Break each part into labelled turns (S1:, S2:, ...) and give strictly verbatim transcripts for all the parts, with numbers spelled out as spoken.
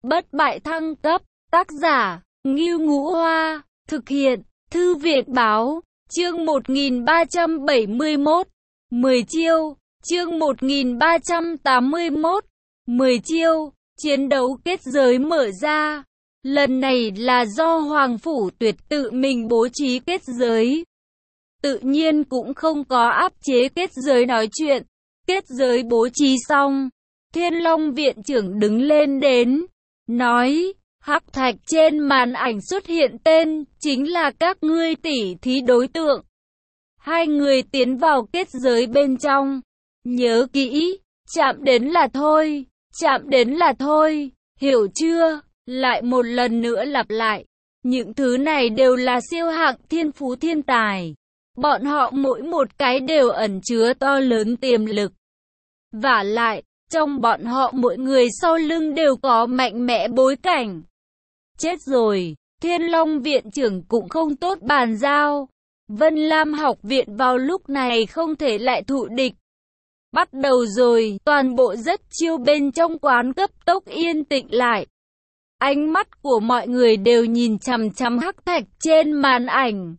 S1: bất bại thăng cấp, tác giả, Ngưu Ngũ Hoa, thực hiện, Thư viện Báo, chương một nghìn ba trăm bảy mươi mốt, mười chiêu, chương một nghìn ba trăm tám mươi mốt, mười chiêu, chiến đấu kết giới mở ra. Lần này là do Hoàng Phủ Tuyệt tự mình bố trí kết giới. Tự nhiên cũng không có áp chế kết giới nói chuyện. Kết giới bố trí xong, Thiên Long viện trưởng đứng lên đến, nói, hắc thạch trên màn ảnh xuất hiện tên, chính là các ngươi tỉ thí đối tượng. Hai người tiến vào kết giới bên trong, nhớ kỹ, chạm đến là thôi, chạm đến là thôi, hiểu chưa? Lại một lần nữa lặp lại, những thứ này đều là siêu hạng thiên phú thiên tài. Bọn họ mỗi một cái đều ẩn chứa to lớn tiềm lực. Vả lại, trong bọn họ mỗi người sau lưng đều có mạnh mẽ bối cảnh. Chết rồi, Thiên Long viện trưởng cũng không tốt bàn giao. Vân Lam học viện vào lúc này không thể lại thụ địch. Bắt đầu rồi, toàn bộ rất chiêu bên trong quán cấp tốc yên tĩnh lại. Ánh mắt của mọi người đều nhìn chằm chằm hắc thạch trên màn ảnh.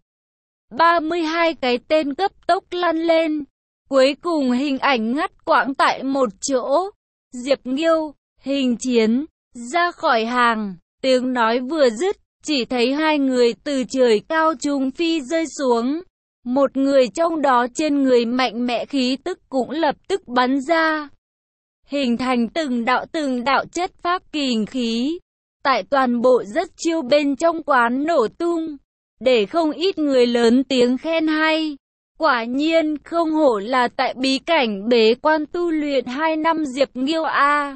S1: ba mươi hai cái tên cấp tốc lăn lên. Cuối cùng hình ảnh ngắt quãng tại một chỗ. Diệp Nghiêu, hình chiến, ra khỏi hàng. Tiếng nói vừa dứt, chỉ thấy hai người từ trời cao trùng phi rơi xuống. Một người trong đó trên người mạnh mẽ khí tức cũng lập tức bắn ra. Hình thành từng đạo từng đạo chất pháp kình khí. Tại toàn bộ rất chiêu bên trong quán nổ tung. Để không ít người lớn tiếng khen hay. Quả nhiên không hổ là tại bí cảnh bế quan tu luyện hai năm Diệp Nghiêu A.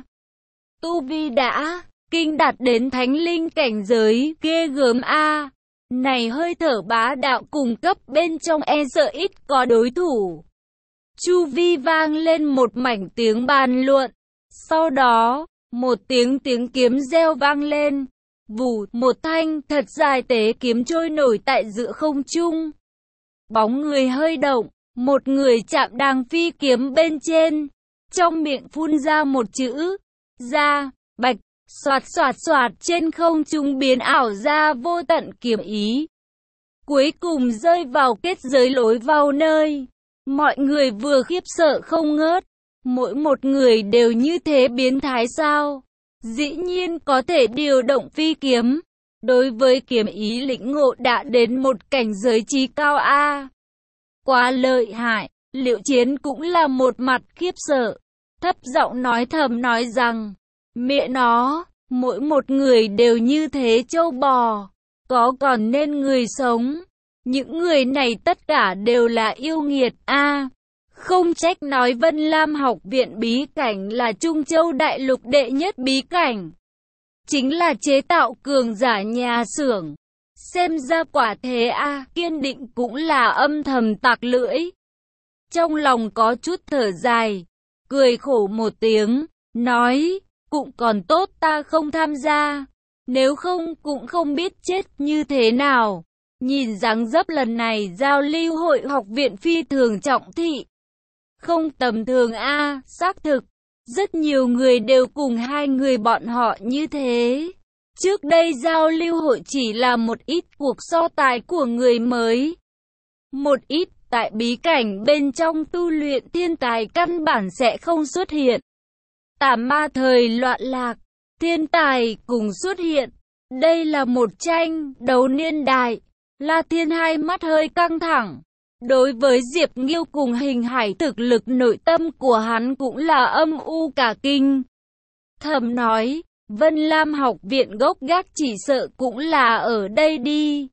S1: Tu vi đã kinh đạt đến thánh linh cảnh giới, ghê gớm A. Này hơi thở bá đạo cùng cấp bên trong e sợ ít có đối thủ. Chu vi vang lên một mảnh tiếng bàn luận. Sau đó, một tiếng tiếng kiếm reo vang lên. Vù, một thanh thật dài tế kiếm trôi nổi tại giữa không trung. Bóng người hơi động, một người chạm đàng phi kiếm bên trên. Trong miệng phun ra một chữ, ra, bạch, xoạt xoạt xoạt trên không trung biến ảo ra vô tận kiếm ý. Cuối cùng rơi vào kết giới lối vào nơi. Mọi người vừa khiếp sợ không ngớt. Mỗi một người đều như thế biến thái sao? Dĩ nhiên có thể điều động phi kiếm. Đối với kiếm ý lĩnh ngộ đã đến một cảnh giới trí cao A. Quá lợi hại, Liệu Chiến cũng là một mặt khiếp sợ. Thấp giọng nói thầm nói rằng, mẹ nó, mỗi một người đều như thế trâu bò. Có còn nên người sống. Những người này tất cả đều là yêu nghiệt A. Không trách nói Vân Lam học viện bí cảnh là Trung Châu đại lục đệ nhất bí cảnh. Chính là chế tạo cường giả nhà xưởng. Xem ra quả thế a, Kiên Định cũng là âm thầm tặc lưỡi. Trong lòng có chút thở dài, cười khổ một tiếng, nói, cũng còn tốt ta không tham gia. Nếu không cũng không biết chết như thế nào. Nhìn dáng dấp lần này giao lưu hội học viện phi thường trọng thị. Không tầm thường a, xác thực. Rất nhiều người đều cùng hai người bọn họ như thế. Trước đây giao lưu hội chỉ là một ít cuộc so tài của người mới. Một ít tại bí cảnh bên trong tu luyện thiên tài căn bản sẽ không xuất hiện. Tà ma thời loạn lạc, thiên tài cùng xuất hiện. Đây là một tranh đấu niên đại. La Thiên hai mắt hơi căng thẳng. Đối với Diệp Nghiêu cùng Hình Hải thực lực nội tâm của hắn cũng là âm u cả kinh. Thầm nói, Vân Lam học viện gốc gác chỉ sợ cũng là ở đây đi.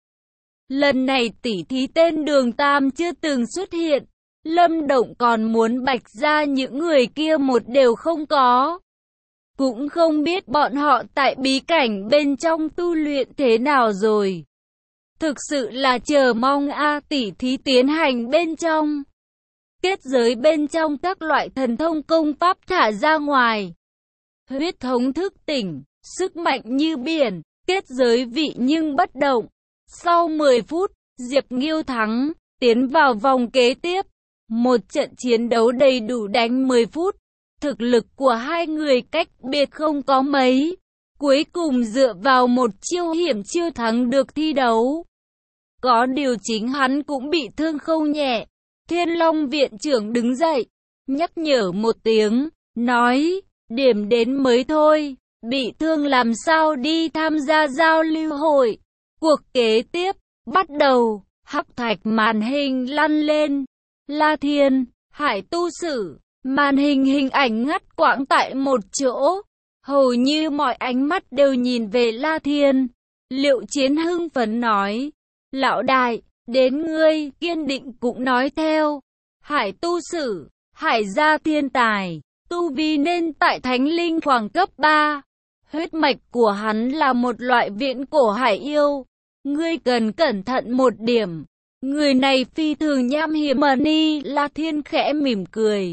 S1: Lần này tỉ thí tên Đường Tam chưa từng xuất hiện. Lâm Động còn muốn bạch ra những người kia một đều không có. Cũng không biết bọn họ tại bí cảnh bên trong tu luyện thế nào rồi. Thực sự là chờ mong a tỉ thí tiến hành bên trong. Kết giới bên trong các loại thần thông công pháp thả ra ngoài. Huyết thống thức tỉnh, sức mạnh như biển, kết giới vị nhưng bất động. Sau mười phút, Diệp Nghiêu thắng, tiến vào vòng kế tiếp. Một trận chiến đấu đầy đủ đánh mười phút. Thực lực của hai người cách biệt không có mấy. cuối cùng dựa vào một chiêu hiểm chiêu thắng được thi đấu. Có điều chính hắn cũng bị thương không nhẹ. Thiên Long viện trưởng đứng dậy, nhắc nhở một tiếng, nói, điểm đến mới thôi, bị thương làm sao đi tham gia giao lưu hội. Cuộc kế tiếp, bắt đầu, hắc thạch màn hình lăn lên. La Thiên, Hải tu sử, màn hình hình ảnh ngắt quãng tại một chỗ. Hầu như mọi ánh mắt đều nhìn về La Thiên. Liệu Chiến hưng phấn nói, lão đại, đến ngươi, kiên định cũng nói theo. Hải tu sử, Hải gia thiên tài, tu vi nên tại thánh linh khoảng cấp ba. Huyết mạch của hắn là một loại viễn cổ hải yêu. Ngươi cần cẩn thận một điểm. Người này phi thường nham hiểm. Mani La Thiên khẽ mỉm cười,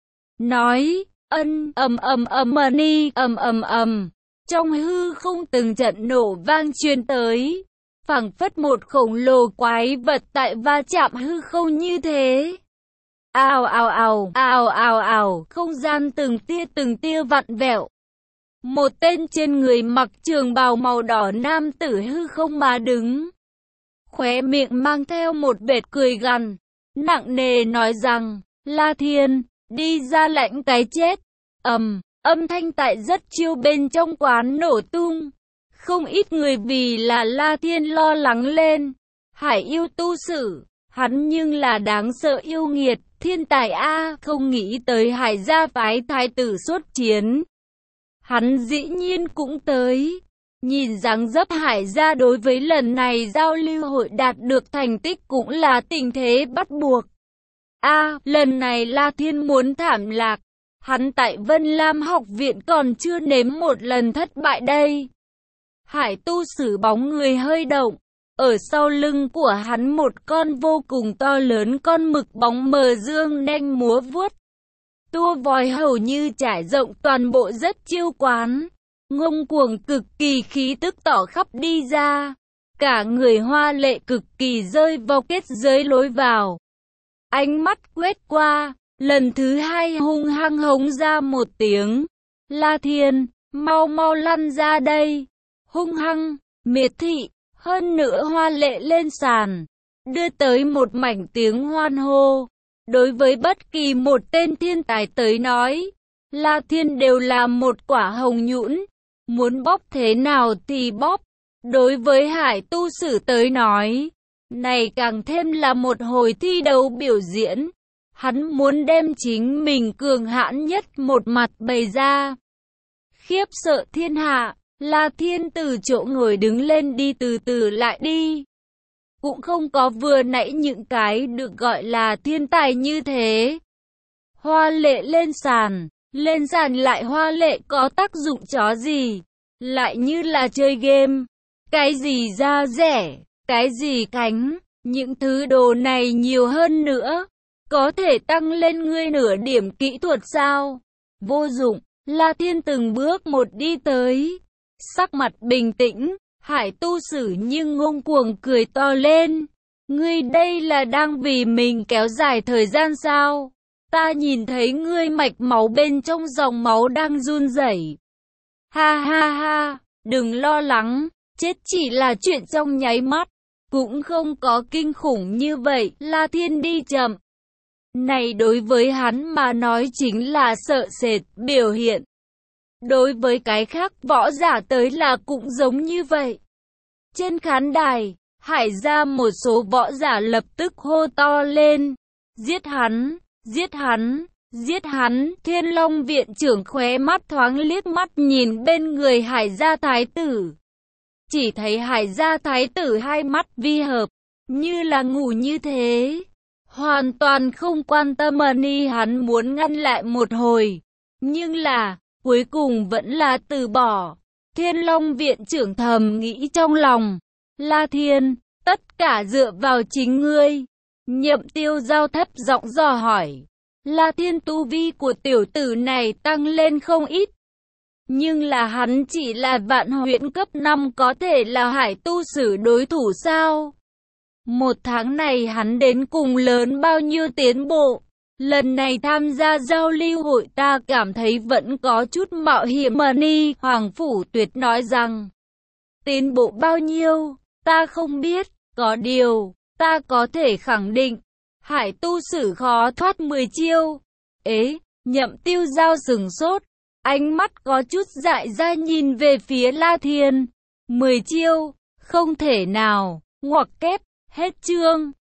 S1: nói, ân, ầm ầm ầm. Mani ầm ầm ầm. Trong hư không từng trận nổ vang truyền tới, phảng phất một khổng lồ quái vật tại va chạm hư không như thế. Ào ào ào, ào ào ào, không gian từng tia từng tia vặn vẹo. Một tên trên người mặc trường bào màu đỏ nam tử hư không mà đứng, khóe miệng mang theo một vệt cười gằn, nặng nề nói rằng, La Thiên, đi ra lãnh cái chết. Ầm, âm thanh tại rất chiêu bên trong quán nổ tung. Không ít người vì là La Thiên lo lắng lên. Hải yêu tu sử, hắn nhưng là đáng sợ yêu nghiệt, thiên tài a, không nghĩ tới Hải gia phái thái tử xuất chiến. Hắn dĩ nhiên cũng tới. Nhìn dáng dấp Hải gia đối với lần này giao lưu hội đạt được thành tích cũng là tình thế bắt buộc. A, lần này La Thiên muốn thảm lạc. Hắn tại Vân Lam học viện còn chưa nếm một lần thất bại đây. Hải tu sử bóng người hơi động. Ở sau lưng của hắn một con vô cùng to lớn con mực bóng mờ dương nanh múa vuốt. Tua vòi hầu như trải rộng toàn bộ rất chiêu quán. Ngông cuồng cực kỳ khí tức tỏ khắp đi ra. Cả người hoa lệ cực kỳ rơi vào kết giới lối vào. Ánh mắt quét qua, lần thứ hai hung hăng hống ra một tiếng. La Thiên, mau mau lăn ra đây. Hung hăng, miệt thị, hơn nữa hoa lệ lên sàn, đưa tới một mảnh tiếng hoan hô. Đối với bất kỳ một tên thiên tài tới nói, La Thiên đều là một quả hồng nhũn, muốn bóp thế nào thì bóp. Đối với Hải tu sử tới nói, này càng thêm là một hồi thi đấu biểu diễn. Hắn muốn đem chính mình cường hãn nhất một mặt bày ra. Khiếp sợ thiên hạ, La Thiên từ chỗ ngồi đứng lên đi từ từ lại đi. Cũng không có vừa nãy những cái được gọi là thiên tài như thế. Hoa lệ lên sàn, lên sàn lại hoa lệ có tác dụng chó gì. Lại như là chơi game. Cái gì da rẻ, cái gì cánh, những thứ đồ này nhiều hơn nữa. Có thể tăng lên ngươi nửa điểm kỹ thuật sao? Vô dụng. La Thiên từng bước một đi tới. Sắc mặt bình tĩnh, Hải tu sử nhưng ngông cuồng cười to lên. Ngươi đây là đang vì mình kéo dài thời gian sao? Ta nhìn thấy ngươi mạch máu bên trong dòng máu đang run rẩy. Ha ha ha, đừng lo lắng, chết chỉ là chuyện trong nháy mắt. Cũng không có kinh khủng như vậy. La Thiên đi chậm. Này đối với hắn mà nói chính là sợ sệt biểu hiện. Đối với cái khác võ giả tới là cũng giống như vậy. Trên khán đài, Hải gia một số võ giả lập tức hô to lên. Giết hắn, giết hắn, giết hắn. Thiên Long viện trưởng khóe mắt thoáng liếc mắt nhìn bên người Hải gia thái tử. Chỉ thấy Hải gia thái tử hai mắt vi hợp, như là ngủ như thế. Hoàn toàn không quan tâm. Mani hắn muốn ngăn lại một hồi, nhưng là, cuối cùng vẫn là từ bỏ. Thiên Long viện trưởng thầm nghĩ trong lòng. La Thiên, tất cả dựa vào chính ngươi. Nhậm Tiêu Giao thấp giọng dò hỏi. La Thiên tu vi của tiểu tử này tăng lên không ít. Nhưng là hắn chỉ là vạn huyễn cấp năm, có thể là Hải tu sử đối thủ sao? Một tháng này hắn đến cùng lớn bao nhiêu tiến bộ? Lần này tham gia giao lưu hội ta cảm thấy vẫn có chút mạo hiểm mà Ni Hoàng Phủ Tuyệt nói rằng, tiến bộ bao nhiêu, ta không biết, có điều, ta có thể khẳng định, Hải tu sử khó thoát mười chiêu. Ế, Nhậm Tiêu Giao sừng sốt, ánh mắt có chút dại ra nhìn về phía La Thiên. mười chiêu, không thể nào, ngoặc kép, hết chương.